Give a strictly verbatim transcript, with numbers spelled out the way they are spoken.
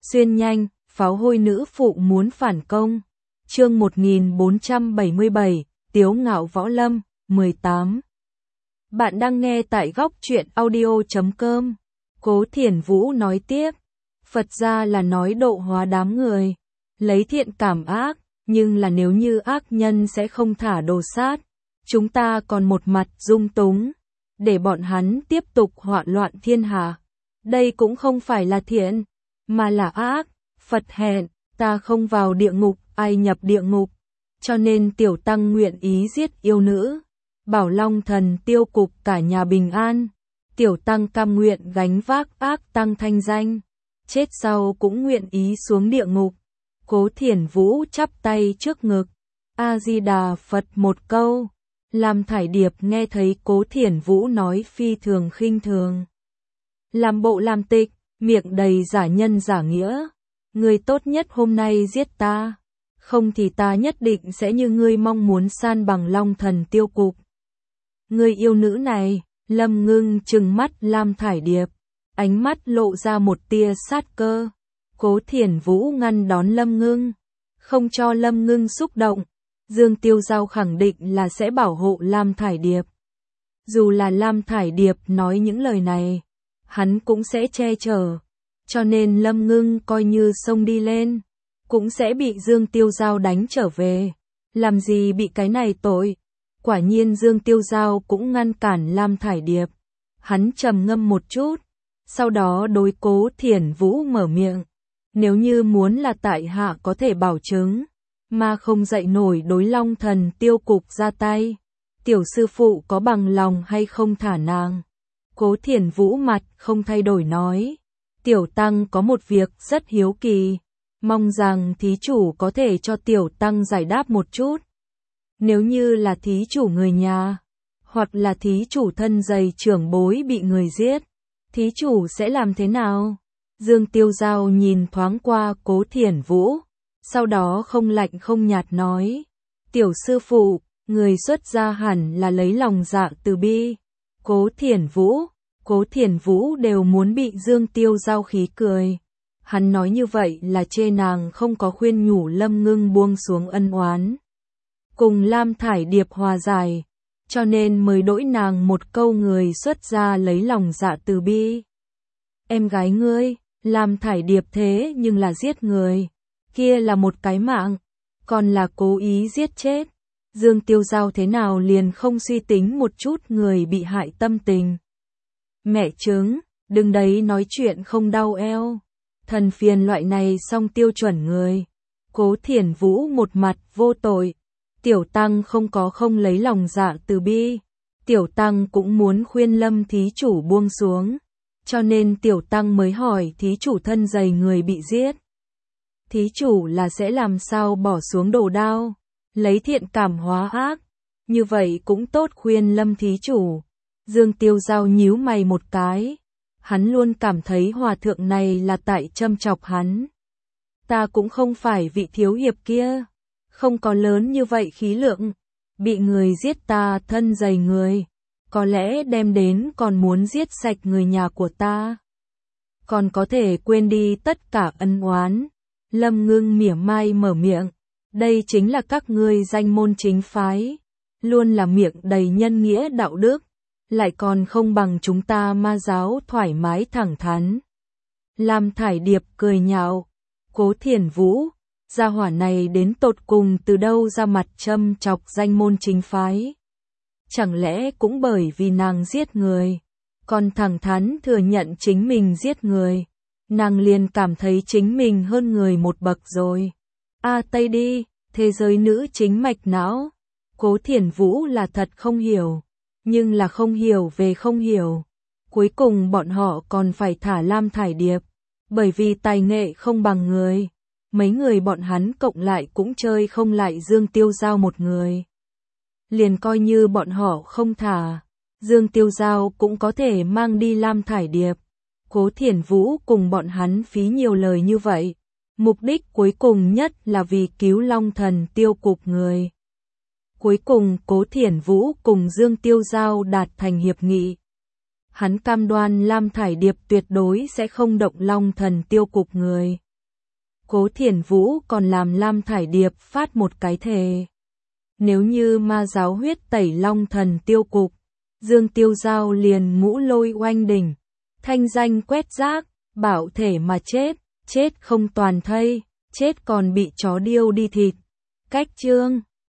Xuyên nhanh, pháo hôi nữ phụ muốn phản công. Chương một nghìn bốn trăm bảy mươi bảy, Tiếu ngạo võ lâm, mười tám. Bạn đang nghe tại góc truyện audio chấm com. Cố Thiển Vũ nói tiếp, Phật gia là nói độ hóa đám người, lấy thiện cảm ác, nhưng là nếu như ác nhân sẽ không thả đồ sát, chúng ta còn một mặt dung túng, để bọn hắn tiếp tục hoạn loạn thiên hạ. Đây cũng không phải là thiện, mà là ác. Phật hẹn, ta không vào địa ngục, ai nhập địa ngục. Cho nên tiểu tăng nguyện ý giết yêu nữ, bảo Long Thần tiêu cục cả nhà bình an. Tiểu tăng cam nguyện gánh vác ác tăng thanh danh, chết sau cũng nguyện ý xuống địa ngục. Cố Thiển Vũ chắp tay trước ngực, A-di-đà Phật một câu. Lam Thải Điệp nghe thấy Cố Thiển Vũ nói phi thường khinh thường, làm bộ làm tịch, miệng đầy giả nhân giả nghĩa. Người tốt nhất hôm nay giết ta, không thì ta nhất định sẽ như ngươi mong muốn san bằng Long Thần tiêu cục. Người yêu nữ này, Lâm Ngưng trừng mắt Lam Thải Điệp, ánh mắt lộ ra một tia sát cơ. Cố Thiển Vũ ngăn đón Lâm Ngưng, không cho Lâm Ngưng xúc động. Dương Tiêu Giao khẳng định là sẽ bảo hộ Lam Thải Điệp. Dù là Lam Thải Điệp nói những lời này, hắn cũng sẽ che chở. Cho nên Lâm Ngưng coi như xông đi lên, cũng sẽ bị Dương Tiêu Giao đánh trở về. Làm gì bị cái này tội. Quả nhiên Dương Tiêu Giao cũng ngăn cản Lam Thải Điệp. Hắn trầm ngâm một chút, sau đó đối Cố Thiển Vũ mở miệng. Nếu như muốn là tại hạ có thể bảo chứng, mà không dậy nổi đối Long Thần tiêu cục ra tay, tiểu sư phụ có bằng lòng hay không thả nàng? Cố Thiển Vũ mặt không thay đổi nói, tiểu tăng có một việc rất hiếu kỳ, mong rằng thí chủ có thể cho tiểu tăng giải đáp một chút. Nếu như là thí chủ người nhà, hoặc là thí chủ thân dày trưởng bối bị người giết, thí chủ sẽ làm thế nào? Dương Tiêu Giao nhìn thoáng qua Cố Thiển Vũ, sau đó không lạnh không nhạt nói, tiểu sư phụ, người xuất gia hẳn là lấy lòng dạ từ bi. Cố Thiển Vũ, Cố Thiển Vũ đều muốn bị Dương Tiêu Giao khí cười. Hắn nói như vậy là chê nàng không có khuyên nhủ Lâm Ngưng buông xuống ân oán, cùng Lam Thải Điệp hòa giải, cho nên mới đỗi nàng một câu người xuất gia lấy lòng dạ từ bi. Em gái ngươi, Lam Thải Điệp thế nhưng là giết người, kia là một cái mạng, còn là cố ý giết chết. Dương Tiêu Giao thế nào liền không suy tính một chút người bị hại tâm tình. Mẹ chứng, đừng đấy nói chuyện không đau eo. Thần phiền loại này song tiêu chuẩn người. Cố Thiển Vũ một mặt vô tội. Tiểu tăng không có không lấy lòng dạ từ bi. Tiểu tăng cũng muốn khuyên Lâm thí chủ buông xuống. Cho nên tiểu tăng mới hỏi thí chủ thân dày người bị giết. Thí chủ là sẽ làm sao bỏ xuống đồ đao, lấy thiện cảm hóa ác. Như vậy cũng tốt khuyên Lâm thí chủ. Dương Tiêu Giao nhíu mày một cái. Hắn luôn cảm thấy hòa thượng này là tại châm chọc hắn. Ta cũng không phải vị thiếu hiệp kia, không có lớn như vậy khí lượng. Bị người giết ta thân dày người, có lẽ đem đến còn muốn giết sạch người nhà của ta. Còn có thể quên đi tất cả ân oán. Lâm Ngưng mỉa mai mở miệng, đây chính là các ngươi danh môn chính phái, luôn là miệng đầy nhân nghĩa đạo đức, lại còn không bằng chúng ta ma giáo thoải mái thẳng thắn. Lam Thải Điệp cười nhạo, Cố Thiển Vũ, gia hỏa này đến tột cùng từ đâu ra mặt châm chọc danh môn chính phái. Chẳng lẽ cũng bởi vì nàng giết người, còn thẳng thắn thừa nhận chính mình giết người, nàng liền cảm thấy chính mình hơn người một bậc rồi. A à, Tây đi, thế giới nữ chính mạch não. Cố Thiển Vũ là thật không hiểu, nhưng là không hiểu về không hiểu. Cuối cùng bọn họ còn phải thả Lam Thải Điệp, bởi vì tài nghệ không bằng người. Mấy người bọn hắn cộng lại cũng chơi không lại Dương Tiêu Giao một người. Liền coi như bọn họ không thả, Dương Tiêu Giao cũng có thể mang đi Lam Thải Điệp. Cố Thiển Vũ cùng bọn hắn phí nhiều lời như vậy, mục đích cuối cùng nhất là vì cứu Long Thần tiêu cục người. Cuối cùng Cố Thiển Vũ cùng Dương Tiêu Giao đạt thành hiệp nghị. Hắn cam đoan Lam Thải Điệp tuyệt đối sẽ không động Long Thần tiêu cục người. Cố Thiển Vũ còn làm Lam Thải Điệp phát một cái thề. Nếu như ma giáo huyết tẩy Long Thần tiêu cục, Dương Tiêu Giao liền ngũ lôi oanh đỉnh, thanh danh quét rác, bảo thể mà chết, chết không toàn thây, chết còn bị chó điêu đi thịt. Cách chương